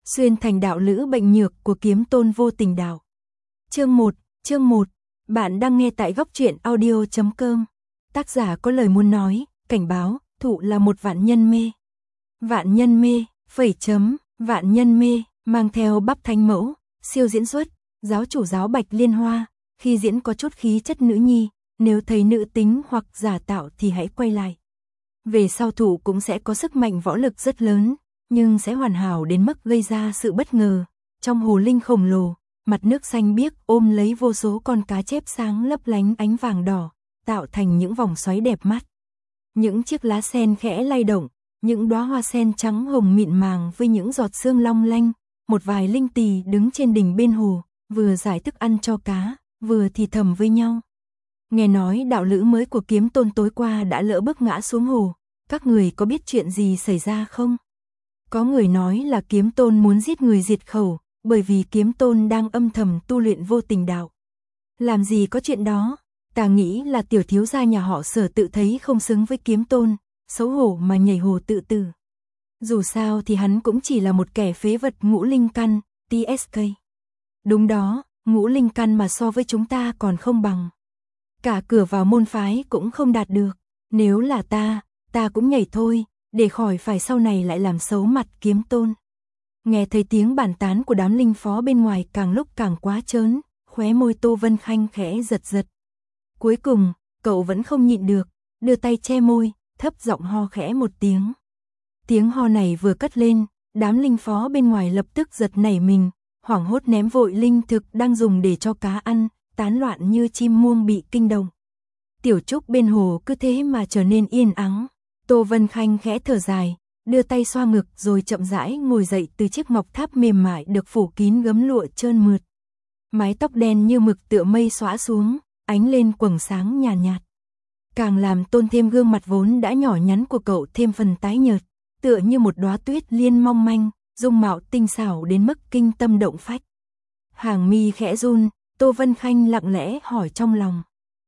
Xuyên thành đạo lữ bệnh nhược của kiếm tôn vô tình đạo. Chương 1, bạn đang nghe tại góc truyện audio.com. Tác giả có lời muốn nói, cảnh báo, thụ là một vạn nhân mê. Vạn nhân mê, vạn nhân mê, mang theo bắp thánh mẫu, siêu diễn xuất, giáo chủ giáo Bạch Liên Hoa, khi diễn có chút khí chất nữ nhi, nếu thấy nữ tính hoặc giả tạo thì hãy quay lại. Về sau thụ cũng sẽ có sức mạnh võ lực rất lớn, nhưng sẽ hoàn hảo đến mức gây ra sự bất ngờ. Trong hồ linh khổng lồ, mặt nước xanh biếc ôm lấy vô số con cá chép sáng lấp lánh ánh vàng đỏ, tạo thành những vòng xoáy đẹp mắt. Những chiếc lá sen khẽ lay động, những đóa hoa sen trắng hồng mịn màng với những giọt sương long lanh, một vài linh tỳ đứng trên đỉnh bên hồ, vừa giải thức ăn cho cá, vừa thì thầm với nhau. Nghe nói đạo lữ mới của kiếm tôn tối qua đã lỡ bước ngã xuống hồ, các người có biết chuyện gì xảy ra không? Có người nói là kiếm tôn muốn giết người diệt khẩu, bởi vì kiếm tôn đang âm thầm tu luyện vô tình đạo. Làm gì có chuyện đó, ta nghĩ là tiểu thiếu gia nhà họ Sở tự thấy không xứng với kiếm tôn, xấu hổ mà nhảy hồ tự tử. Dù sao thì hắn cũng chỉ là một kẻ phế vật ngũ linh căn, TSK. Đúng đó, ngũ linh căn mà so với chúng ta còn không bằng. Cả cửa vào môn phái cũng không đạt được, nếu là ta cũng nhảy thôi, để khỏi phải sau này lại làm xấu mặt kiếm tôn. Nghe thấy tiếng bàn tán của đám linh phó bên ngoài càng lúc càng quá trớn, khóe môi Tô Vân Khanh khẽ giật giật. Cuối cùng, cậu vẫn không nhịn được, đưa tay che môi, thấp giọng ho khẽ một tiếng. Tiếng ho này vừa cất lên, đám linh phó bên ngoài lập tức giật nảy mình, hoảng hốt ném vội linh thực đang dùng để cho cá ăn, tán loạn như chim muông bị kinh động. Tiểu Trúc bên hồ cứ thế mà trở nên yên ắng. Tô Vân Khanh khẽ thở dài, đưa tay xoa ngực rồi chậm rãi ngồi dậy từ chiếc ngọc tháp mềm mại được phủ kín gấm lụa trơn mượt. Mái tóc đen như mực tựa mây xõa xuống, ánh lên quầng sáng nhàn nhạt. Càng làm tôn thêm gương mặt vốn đã nhỏ nhắn của cậu thêm phần tái nhợt, tựa như một đóa tuyết liên mong manh, dung mạo tinh xảo đến mức kinh tâm động phách. Hàng mi khẽ run, Tô Vân Khanh lặng lẽ hỏi trong lòng.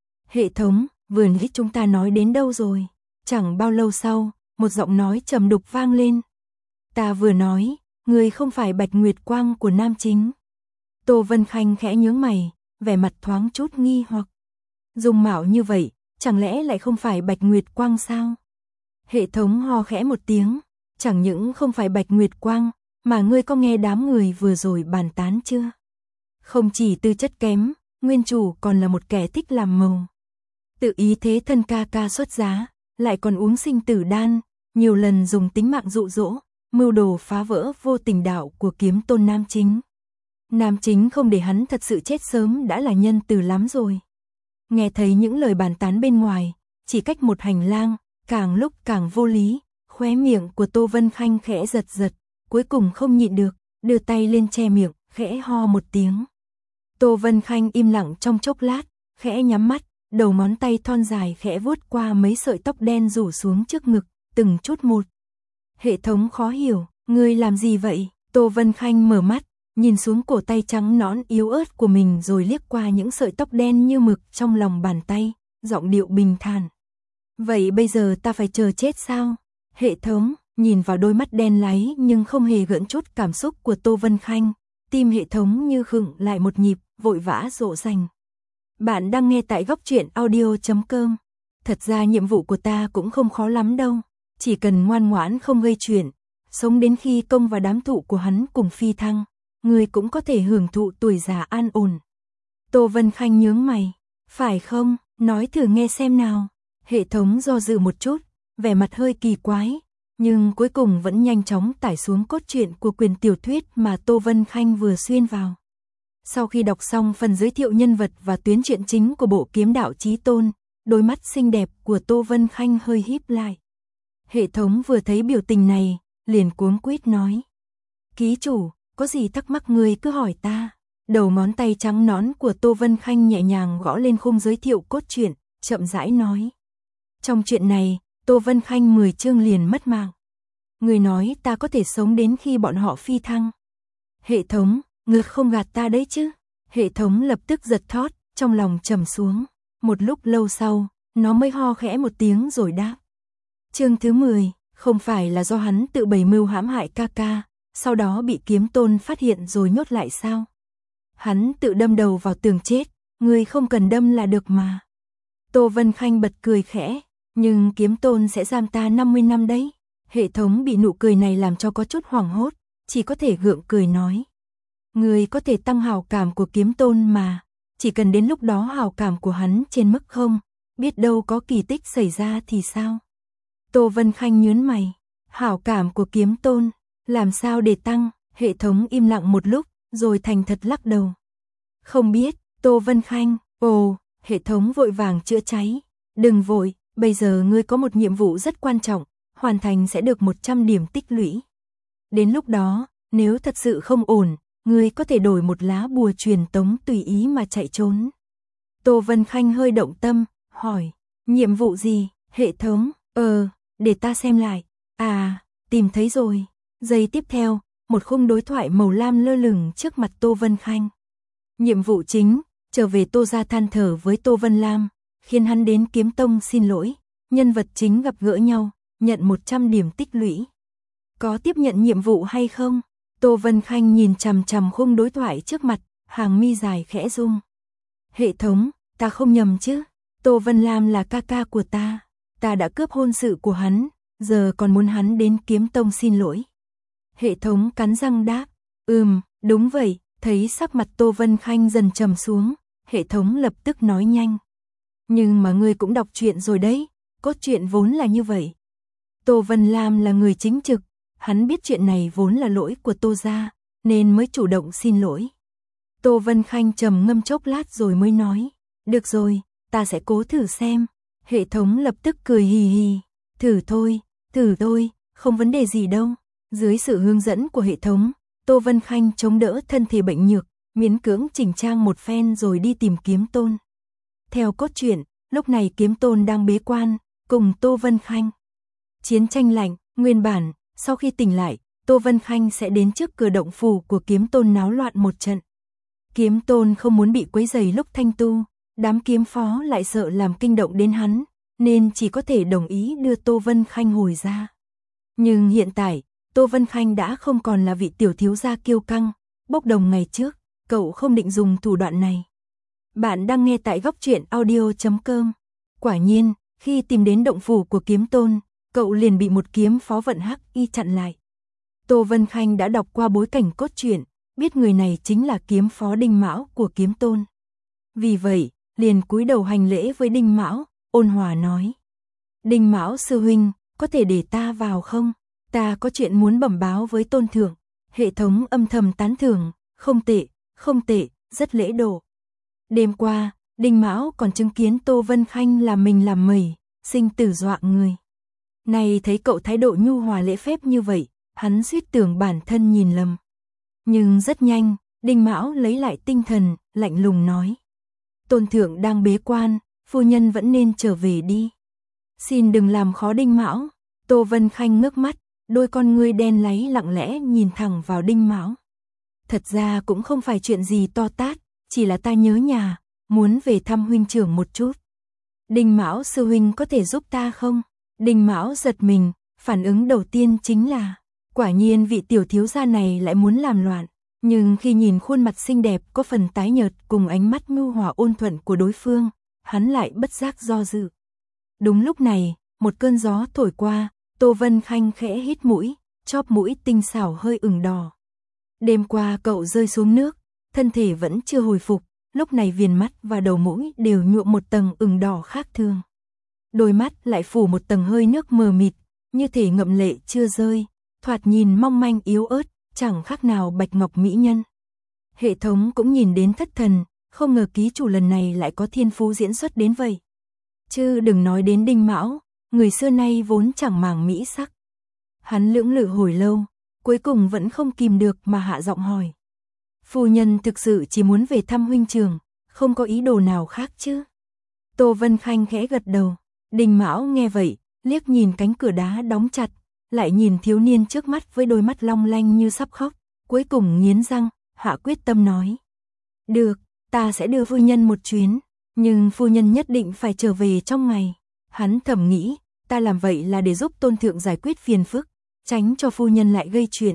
Hệ thống, vừa nãy chúng ta nói đến đâu rồi? Chẳng bao lâu sau, một giọng nói trầm đục vang lên. Ta vừa nói, người không phải Bạch Nguyệt Quang của Nam Chính. Tô Vân Khanh khẽ nhướng mày, vẻ mặt thoáng chút nghi hoặc. Dung mạo như vậy, chẳng lẽ lại không phải Bạch Nguyệt Quang sao? Hệ thống ho khẽ một tiếng, chẳng những không phải Bạch Nguyệt Quang, mà ngươi có nghe đám người vừa rồi bàn tán chưa? Không chỉ tư chất kém, nguyên chủ còn là một kẻ thích làm màu. Tự ý thế thân ca xuất giá, lại còn uống sinh tử đan, nhiều lần dùng tính mạng dụ dỗ, mưu đồ phá vỡ vô tình đạo của kiếm tôn Nam Chính. Nam Chính không để hắn thật sự chết sớm đã là nhân từ lắm rồi. Nghe thấy những lời bàn tán bên ngoài, chỉ cách một hành lang, càng lúc càng vô lý, khóe miệng của Tô Vân Khanh khẽ giật giật, cuối cùng không nhịn được, đưa tay lên che miệng, khẽ ho một tiếng. Tô Vân Khanh im lặng trong chốc lát, khẽ nhắm mắt, đầu ngón tay thon dài khẽ vuốt qua mấy sợi tóc đen rủ xuống trước ngực, từng chút một. Hệ thống khó hiểu, ngươi làm gì vậy? Tô Vân Khanh mở mắt, nhìn xuống cổ tay trắng nõn yếu ớt của mình rồi liếc qua những sợi tóc đen như mực trong lòng bàn tay, giọng điệu bình thản. Vậy bây giờ ta phải chờ chết sao? Hệ thống, nhìn vào đôi mắt đen láy nhưng không hề gợn chút cảm xúc của Tô Vân Khanh, tim hệ thống như khựng lại một nhịp, vội vã dỗ dành. Bạn đang nghe tại góc truyện audio.com. Thật ra nhiệm vụ của ta cũng không khó lắm đâu, chỉ cần ngoan ngoãn không gây chuyện, sống đến khi công và đám thụ của hắn cùng phi thăng, người cũng có thể hưởng thụ tuổi già an ổn. Tô Vân Khanh nhướng mày, phải không, nói thử nghe xem nào. Hệ thống do dự một chút, vẻ mặt hơi kỳ quái, nhưng cuối cùng vẫn nhanh chóng tải xuống cốt truyện của quyển tiểu thuyết mà Tô Vân Khanh vừa xuyên vào. Sau khi đọc xong phần giới thiệu nhân vật và tuyến truyện chính của bộ Kiếm Đạo Chí Tôn, đôi mắt xinh đẹp của Tô Vân Khanh hơi híp lại. Hệ thống vừa thấy biểu tình này, liền cuống quýt nói. Ký chủ, có gì thắc mắc người cứ hỏi ta. Đầu ngón tay trắng nõn của Tô Vân Khanh nhẹ nhàng gõ lên khung giới thiệu cốt truyện, chậm rãi nói. Trong chuyện này, Tô Vân Khanh 10 chương liền mất mạng. Người nói ta có thể sống đến khi bọn họ phi thăng. Hệ thống, ngươi không gạt ta đấy chứ? Hệ thống lập tức giật thót, trong lòng trầm xuống. Một lúc lâu sau, nó mới ho khẽ một tiếng rồi đáp. Chương thứ 10, không phải là do hắn tự bày mưu hãm hại ca, sau đó bị kiếm tôn phát hiện rồi nhốt lại sao? Hắn tự đâm đầu vào tường chết, ngươi không cần đâm là được mà. Tô Vân Khanh bật cười khẽ, nhưng kiếm tôn sẽ giam ta 50 năm đấy. Hệ thống bị nụ cười này làm cho có chút hoảng hốt, chỉ có thể gượng cười nói. Ngươi có thể tăng hào cảm của kiếm tôn mà, chỉ cần đến lúc đó hào cảm của hắn trên mức không, biết đâu có kỳ tích xảy ra thì sao? Tô Vân Khanh nhướng mày, hào cảm của kiếm tôn, làm sao để tăng? Hệ thống im lặng một lúc, rồi thành thật lắc đầu. Không biết, Tô Vân Khanh, hệ thống vội vàng chữa cháy. Đừng vội, bây giờ ngươi có một nhiệm vụ rất quan trọng, hoàn thành sẽ được 100 điểm tích lũy. Đến lúc đó, nếu thật sự không ổn, ngươi có thể đổi một lá bùa truyền tống tùy ý mà chạy trốn. Tô Vân Khanh hơi động tâm, hỏi, nhiệm vụ gì? Hệ thống, để ta xem lại. À, tìm thấy rồi. Giây tiếp theo, một khung đối thoại màu lam lơ lửng trước mặt Tô Vân Khanh. Nhiệm vụ chính, trở về Tô gia than thở với Tô Vân Lam, khiến hắn đến Kiếm Tông xin lỗi, nhân vật chính gặp gỡ nhau, nhận 100 điểm tích lũy. Có tiếp nhận nhiệm vụ hay không? Tô Vân Khanh nhìn chằm chằm khung đối thoại trước mặt, hàng mi dài khẽ rung. Hệ thống, ta không nhầm chứ? Tô Vân Lam là ca ca của ta đã cướp hôn sự của hắn, giờ còn muốn hắn đến Kiếm Tông xin lỗi. Hệ thống cắn răng đáp, đúng vậy. Thấy sắc mặt Tô Vân Khanh dần trầm xuống, hệ thống lập tức nói nhanh. Nhưng mà ngươi cũng đọc truyện rồi đấy, cốt truyện vốn là như vậy. Tô Vân Lam là người chính trực, hắn biết chuyện này vốn là lỗi của Tô gia, nên mới chủ động xin lỗi. Tô Vân Khanh trầm ngâm chốc lát rồi mới nói, được rồi, ta sẽ cố thử xem. Hệ thống lập tức cười hì hì, thử thôi, không vấn đề gì đâu. Dưới sự hướng dẫn của hệ thống, Tô Vân Khanh chống đỡ thân thể bệnh nhược, miễn cưỡng chỉnh trang một phen rồi đi tìm Kiếm Tôn. Theo cốt truyện, lúc này Kiếm Tôn đang bế quan, cùng Tô Vân Khanh. Chiến tranh lạnh, nguyên bản, sau khi tỉnh lại, Tô Vân Khanh sẽ đến trước cửa động phủ của Kiếm Tôn náo loạn một trận. Kiếm Tôn không muốn bị quấy rầy lúc thanh tu, đám kiếm phó lại sợ làm kinh động đến hắn, nên chỉ có thể đồng ý đưa Tô Vân Khanh hồi ra. Nhưng hiện tại, Tô Vân Khanh đã không còn là vị tiểu thiếu gia kiêu căng, bốc đồng ngày trước, cậu không định dùng thủ đoạn này. Bạn đang nghe tại góc truyện audio.com. Quả nhiên, khi tìm đến động phủ của Kiếm Tôn, cậu liền bị một kiếm phó vận hắc y chặn lại. Tô Vân Khanh đã đọc qua bối cảnh cốt truyện, biết người này chính là kiếm phó Đinh Mão của Kiếm Tôn. Vì vậy, liền cúi đầu hành lễ với Đinh Mão, ôn hòa nói. Đinh Mão sư huynh, có thể để ta vào không? Ta có chuyện muốn bẩm báo với Tôn thượng. Hệ thống âm thầm tán thưởng, không tệ, rất lễ độ. Đêm qua, Đinh Mão còn chứng kiến Tô Vân Khanh làm mình làm mẩy, sinh tử dọa người. Này thấy cậu thái độ nhu hòa lễ phép như vậy, hắn suýt tưởng bản thân nhìn lầm. Nhưng rất nhanh, Đinh Mão lấy lại tinh thần, lạnh lùng nói. Tôn thượng đang bế quan, phu nhân vẫn nên trở về đi. Xin đừng làm khó Đinh Mão. Tô Vân Khanh ngước mắt, đôi con ngươi đen láy lặng lẽ nhìn thẳng vào Đinh Mão. Thật ra cũng không phải chuyện gì to tát, chỉ là ta nhớ nhà, muốn về thăm huynh trưởng một chút. Đinh Mão sư huynh có thể giúp ta không? Đinh Mão giật mình, phản ứng đầu tiên chính là, quả nhiên vị tiểu thiếu gia này lại muốn làm loạn. Nhưng khi nhìn khuôn mặt xinh đẹp có phần tái nhợt cùng ánh mắt nhu hòa ôn thuận của đối phương, hắn lại bất giác do dự. Đúng lúc này, một cơn gió thổi qua, Tô Vân Khanh khẽ hít mũi, chóp mũi tinh xảo hơi ửng đỏ. Đêm qua cậu rơi xuống nước, thân thể vẫn chưa hồi phục, lúc này viền mắt và đầu mũi đều nhuộm một tầng ửng đỏ khác thường. Đôi mắt lại phủ một tầng hơi nước mờ mịt, như thể ngậm lệ chưa rơi, thoạt nhìn mong manh yếu ớt, chẳng khác nào bạch ngọc mỹ nhân. Hệ thống cũng nhìn đến thất thần, không ngờ ký chủ lần này lại có thiên phú diễn xuất đến vậy. Chứ đừng nói đến Đinh Mão, người xưa nay vốn chẳng màng mỹ sắc. Hắn lưỡng lự hồi lâu, cuối cùng vẫn không kìm được mà hạ giọng hỏi. Phu nhân thực sự chỉ muốn về thăm huynh trưởng, không có ý đồ nào khác chứ? Tô Vân Khanh khẽ gật đầu. Đinh Mão nghe vậy, liếc nhìn cánh cửa đá đóng chặt, lại nhìn thiếu niên trước mắt với đôi mắt long lanh như sắp khóc, cuối cùng nghiến răng, hạ quyết tâm nói. Được, ta sẽ đưa phu nhân một chuyến, nhưng phu nhân nhất định phải trở về trong ngày. Hắn thầm nghĩ, ta làm vậy là để giúp Tôn thượng giải quyết phiền phức, tránh cho phu nhân lại gây chuyện,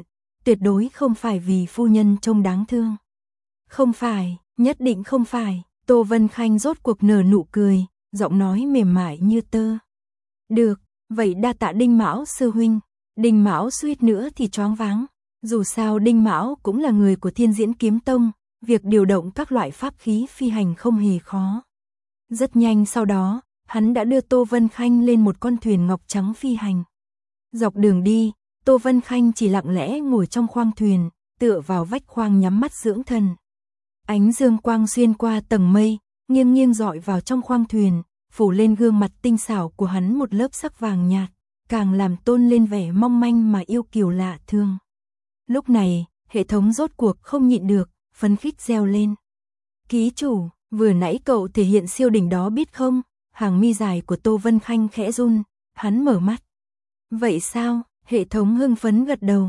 tuyệt đối không phải vì phu nhân trông đáng thương. Không phải, nhất định không phải. Tô Vân Khanh rốt cuộc nở nụ cười, giọng nói mềm mại như tơ. Được, vậy đa tạ Đinh Mão sư huynh. Đinh Mão suýt nữa thì choáng váng. Dù sao Đinh Mão cũng là người của Thiên Diễn Kiếm Tông, việc điều động các loại pháp khí phi hành không hề khó. Rất nhanh sau đó, hắn đã đưa Tô Vân Khanh lên một con thuyền ngọc trắng phi hành. Dọc đường đi, Tô Vân Khanh chỉ lặng lẽ ngồi trong khoang thuyền, tựa vào vách khoang nhắm mắt dưỡng thần. Ánh dương quang xuyên qua tầng mây, nghiêng nghiêng dọi vào trong khoang thuyền, phủ lên gương mặt tinh xảo của hắn một lớp sắc vàng nhạt, càng làm tôn lên vẻ mong manh mà yêu kiều lạ thương. Lúc này, hệ thống rốt cuộc không nhịn được, phấn khích reo lên. Ký chủ, vừa nãy cậu thể hiện siêu đỉnh đó biết không? Hàng mi dài của Tô Vân Khanh khẽ run, hắn mở mắt. Vậy sao? Hệ thống hưng phấn gật đầu.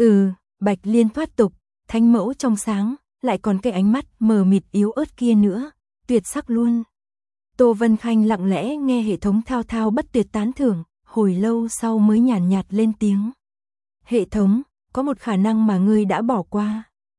Bạch liên thoát tục, thánh mẫu trong sáng, lại còn cái ánh mắt mờ mịt yếu ớt kia nữa, tuyệt sắc luôn. Tô Vân Khanh lặng lẽ nghe hệ thống thao thao bất tuyệt tán thưởng, hồi lâu sau mới nhàn nhạt lên tiếng. Hệ thống, có một khả năng mà ngươi đã bỏ qua.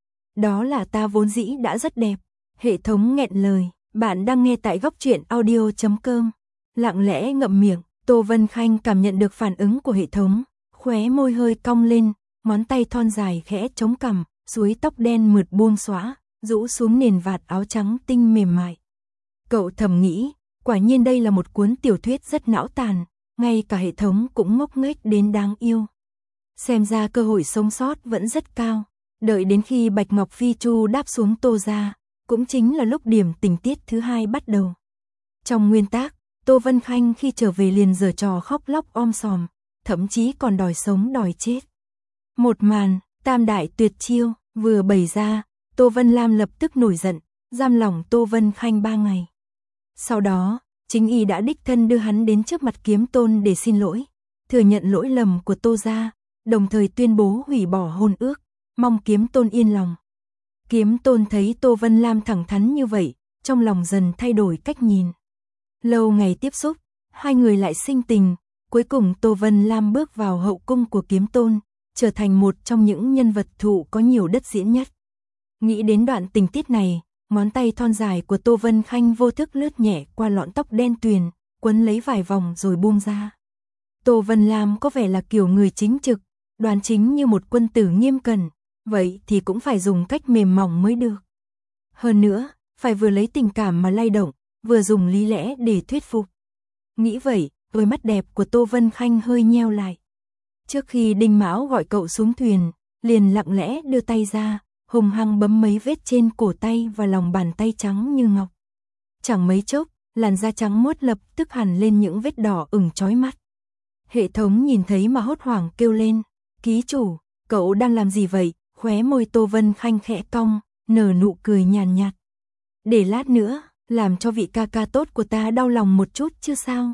Đó là ta vốn dĩ đã rất đẹp. Hệ thống nghẹn lời, bạn đang nghe tại góc truyện audio.com. Lặng lẽ ngậm miệng, Tô Vân Khanh cảm nhận được phản ứng của hệ thống, khóe môi hơi cong lên, ngón tay thon dài khẽ chống cằm, suối tóc đen mượt buông xõa, rũ xuống nền vạt áo trắng tinh mềm mại. Cậu thầm nghĩ, quả nhiên đây là một cuốn tiểu thuyết rất não tàn, ngay cả hệ thống cũng ngốc nghếch đến đáng yêu. Xem ra cơ hội sống sót vẫn rất cao. Đợi đến khi Bạch Ngọc Phi Chu đáp xuống Tô gia, cũng chính là lúc điểm tình tiết thứ 2 bắt đầu. Trong nguyên tác, Tô Vân Khanh khi trở về liền giở trò khóc lóc om sòm, thậm chí còn đòi sống đòi chết. Một màn, tam đại tuyệt chiêu, vừa bày ra, Tô Vân Lam lập tức nổi giận, giam lỏng Tô Vân Khanh 3 ngày. Sau đó, chính y đã đích thân đưa hắn đến trước mặt Kiếm Tôn để xin lỗi, thừa nhận lỗi lầm của Tô gia, đồng thời tuyên bố hủy bỏ hôn ước, mong Kiếm Tôn yên lòng. Kiếm Tôn thấy Tô Vân Lam thẳng thắn như vậy, trong lòng dần thay đổi cách nhìn. Lâu ngày tiếp xúc, hai người lại sinh tình, cuối cùng Tô Vân Lam bước vào hậu cung của Kiếm Tôn, trở thành một trong những nhân vật thụ có nhiều đất diễn nhất. Nghĩ đến đoạn tình tiết này, ngón tay thon dài của Tô Vân Khanh vô thức lướt nhẹ qua lọn tóc đen tuyền, quấn lấy vài vòng rồi buông ra. Tô Vân Lam có vẻ là kiểu người chính trực, đoan chính như một quân tử nghiêm cẩn, vậy thì cũng phải dùng cách mềm mỏng mới được. Hơn nữa, phải vừa lấy tình cảm mà lay động, vừa dùng lý lẽ để thuyết phục. Nghĩ vậy, đôi mắt đẹp của Tô Vân Khanh hơi nheo lại. Trước khi Đinh Mão gọi cậu xuống thuyền, liền lặng lẽ đưa tay ra, hùng hăng bấm mấy vết trên cổ tay và lòng bàn tay trắng như ngọc. Chẳng mấy chốc, làn da trắng muốt lập tức hằn lên những vết đỏ ửng chói mắt. Hệ thống nhìn thấy mà hốt hoảng kêu lên, ký chủ, cậu đang làm gì vậy? Khóe môi Tô Vân Khanh khẽ cong, nở nụ cười nhàn nhạt. Để lát nữa, làm cho vị ca ca tốt của ta đau lòng một chút chứ sao?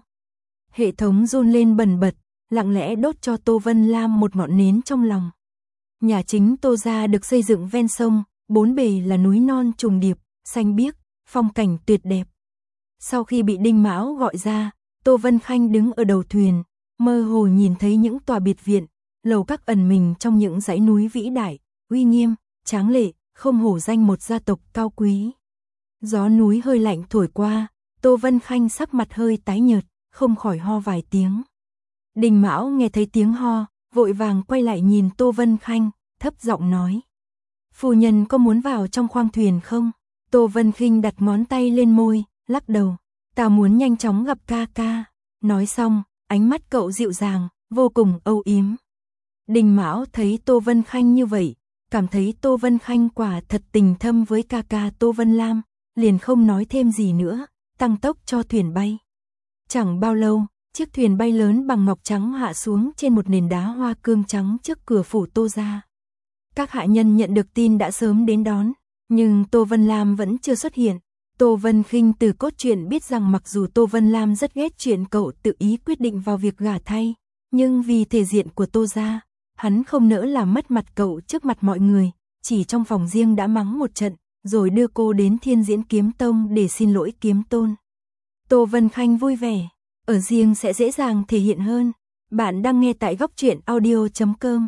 Hệ thống run lên bần bật, lặng lẽ đốt cho Tô Vân Lam một ngọn nến trong lòng. Nhà chính Tô gia được xây dựng ven sông, bốn bề là núi non trùng điệp, xanh biếc, phong cảnh tuyệt đẹp. Sau khi bị Đinh Mão gọi ra, Tô Vân Khanh đứng ở đầu thuyền, mơ hồ nhìn thấy những tòa biệt viện, lầu các ẩn mình trong những dãy núi vĩ đại, uy nghiêm, tráng lệ, không hổ danh một gia tộc cao quý. Gió núi hơi lạnh thổi qua, Tô Vân Khanh sắc mặt hơi tái nhợt, không khỏi ho vài tiếng. Đinh Mão nghe thấy tiếng ho, vội vàng quay lại nhìn Tô Vân Khanh, thấp giọng nói. Phu nhân có muốn vào trong khoang thuyền không? Tô Vân Khanh đặt ngón tay lên môi, lắc đầu. Ta muốn nhanh chóng gặp ca ca. Nói xong, ánh mắt cậu dịu dàng, vô cùng âu yếm. Đinh Mão thấy Tô Vân Khanh như vậy, cảm thấy Tô Vân Khanh quả thật tình thâm với ca ca Tô Vân Lam, liền không nói thêm gì nữa, tăng tốc cho thuyền bay. Chẳng bao lâu, chiếc thuyền bay lớn bằng ngọc trắng hạ xuống trên một nền đá hoa cương trắng trước cửa phủ Tô gia. Các hạ nhân nhận được tin đã sớm đến đón, nhưng Tô Vân Lam vẫn chưa xuất hiện. Tô Vân Khinh từ cốt truyện biết rằng mặc dù Tô Vân Lam rất ghét chuyện cậu tự ý quyết định vào việc gả thay, nhưng vì thể diện của Tô gia, hắn không nỡ làm mất mặt cậu trước mặt mọi người, chỉ trong phòng riêng đã mắng một trận, rồi đưa cô đến Thiên Diễn Kiếm Tông để xin lỗi Kiếm Tôn. Tô Vân Khanh vui vẻ, ở riêng sẽ dễ dàng thể hiện hơn. Bạn đang nghe tại góc truyện audio.com.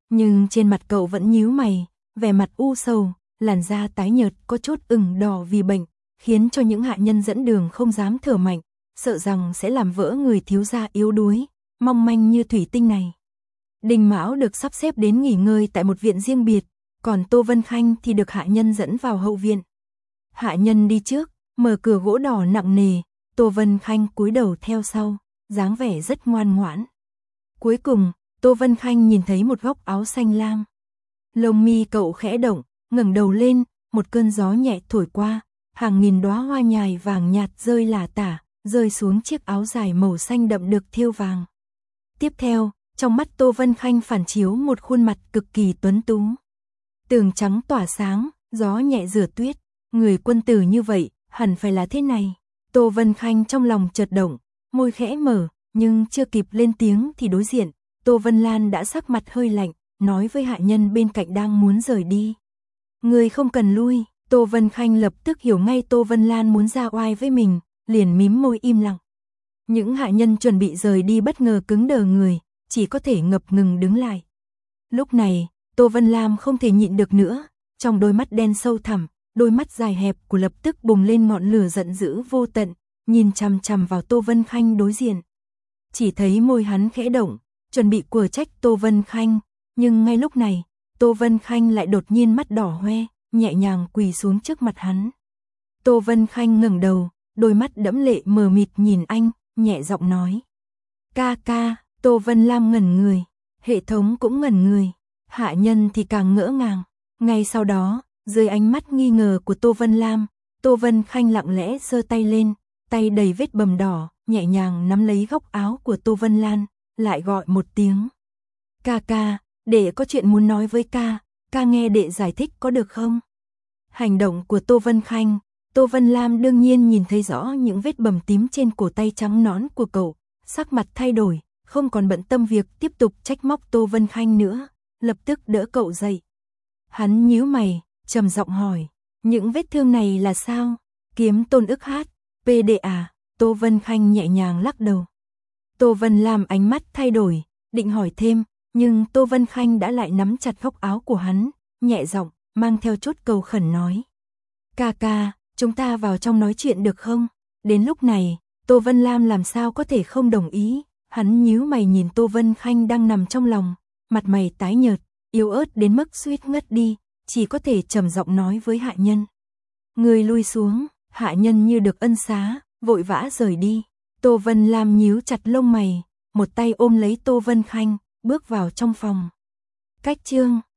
Nhưng trên mặt cậu vẫn nhíu mày, vẻ mặt u sầu, làn da tái nhợt có chút ửng đỏ vì bệnh, khiến cho những hạ nhân dẫn đường không dám thở mạnh, sợ rằng sẽ làm vỡ người thiếu gia yếu đuối, mong manh như thủy tinh này. Đình Mão được sắp xếp đến nghỉ ngơi tại một viện riêng biệt, còn Tô Vân Khanh thì được hạ nhân dẫn vào hậu viện. Hạ nhân đi trước, mở cửa gỗ đỏ nặng nề, Tô Vân Khanh cúi đầu theo sau, dáng vẻ rất ngoan ngoãn. Cuối cùng, Tô Vân Khanh nhìn thấy một góc áo xanh lam. Lông mi cậu khẽ động, ngẩng đầu lên, một cơn gió nhẹ thổi qua, hàng nghìn đóa hoa nhài vàng nhạt rơi lả tả, rơi xuống chiếc áo dài màu xanh đậm được thêu vàng. Tiếp theo, trong mắt Tô Vân Khanh phản chiếu một khuôn mặt cực kỳ tuấn tú. Tường trắng tỏa sáng, gió nhẹ rửa tuyết, người quân tử như vậy, hẳn phải là thế này. Tô Vân Khanh trong lòng chợt động, môi khẽ mở, nhưng chưa kịp lên tiếng thì đối diện, Tô Vân Lan đã sắc mặt hơi lạnh, nói với hạ nhân bên cạnh đang muốn rời đi. Người không cần lui. Tô Vân Khanh lập tức hiểu ngay Tô Vân Lan muốn ra oai với mình, liền mím môi im lặng. Những hạ nhân chuẩn bị rời đi bất ngờ cứng đờ người, chỉ có thể ngập ngừng đứng lại. Lúc này, Tô Vân Lam không thể nhịn được nữa, trong đôi mắt đen sâu thẳm, đôi mắt dài hẹp của lập tức bùng lên ngọn lửa giận dữ vô tận, nhìn chằm chằm vào Tô Vân Khanh đối diện. Chỉ thấy môi hắn khẽ động, chuẩn bị quở trách Tô Vân Khanh, nhưng ngay lúc này, Tô Vân Khanh lại đột nhiên mắt đỏ hoe, nhẹ nhàng quỳ xuống trước mặt hắn. Tô Vân Khanh ngẩng đầu, đôi mắt đẫm lệ mờ mịt nhìn anh, nhẹ giọng nói. Ca ca. Tô Vân Lam ngẩn người, hệ thống cũng ngẩn người, hạ nhân thì càng ngỡ ngàng. Ngay sau đó, dưới ánh mắt nghi ngờ của Tô Vân Lam, Tô Vân Khanh lặng lẽ giơ tay lên, tay đầy vết bầm đỏ, nhẹ nhàng nắm lấy góc áo của Tô Vân Lan, lại gọi một tiếng. Ca ca, đệ có chuyện muốn nói với ca, ca nghe đệ giải thích có được không? Hành động của Tô Vân Khanh, Tô Vân Lam đương nhiên nhìn thấy rõ những vết bầm tím trên cổ tay trắng nõn của cậu, sắc mặt thay đổi, không còn bận tâm việc tiếp tục trách móc Tô Vân Khanh nữa, lập tức đỡ cậu dậy. Hắn nhíu mày, trầm giọng hỏi, những vết thương này là sao? Kiếm Tôn ức hát, PD à? Tô Vân Khanh nhẹ nhàng lắc đầu. Tô Vân Lam ánh mắt thay đổi, định hỏi thêm, nhưng Tô Vân Khanh đã lại nắm chặt góc áo của hắn, nhẹ giọng, mang theo chút cầu khẩn nói. Ca ca, chúng ta vào trong nói chuyện được không? Đến lúc này, Tô Vân Lam làm sao có thể không đồng ý, hắn nhíu mày nhìn Tô Vân Khanh đang nằm trong lòng, mặt mày tái nhợt, yếu ớt đến mức suýt ngất đi, chỉ có thể trầm giọng nói với hạ nhân. Người lui xuống, hạ nhân như được ân xá, vội vã rời đi. Tô Vân Lam nhíu chặt lông mày, một tay ôm lấy Tô Vân Khanh, bước vào trong phòng. Cách chương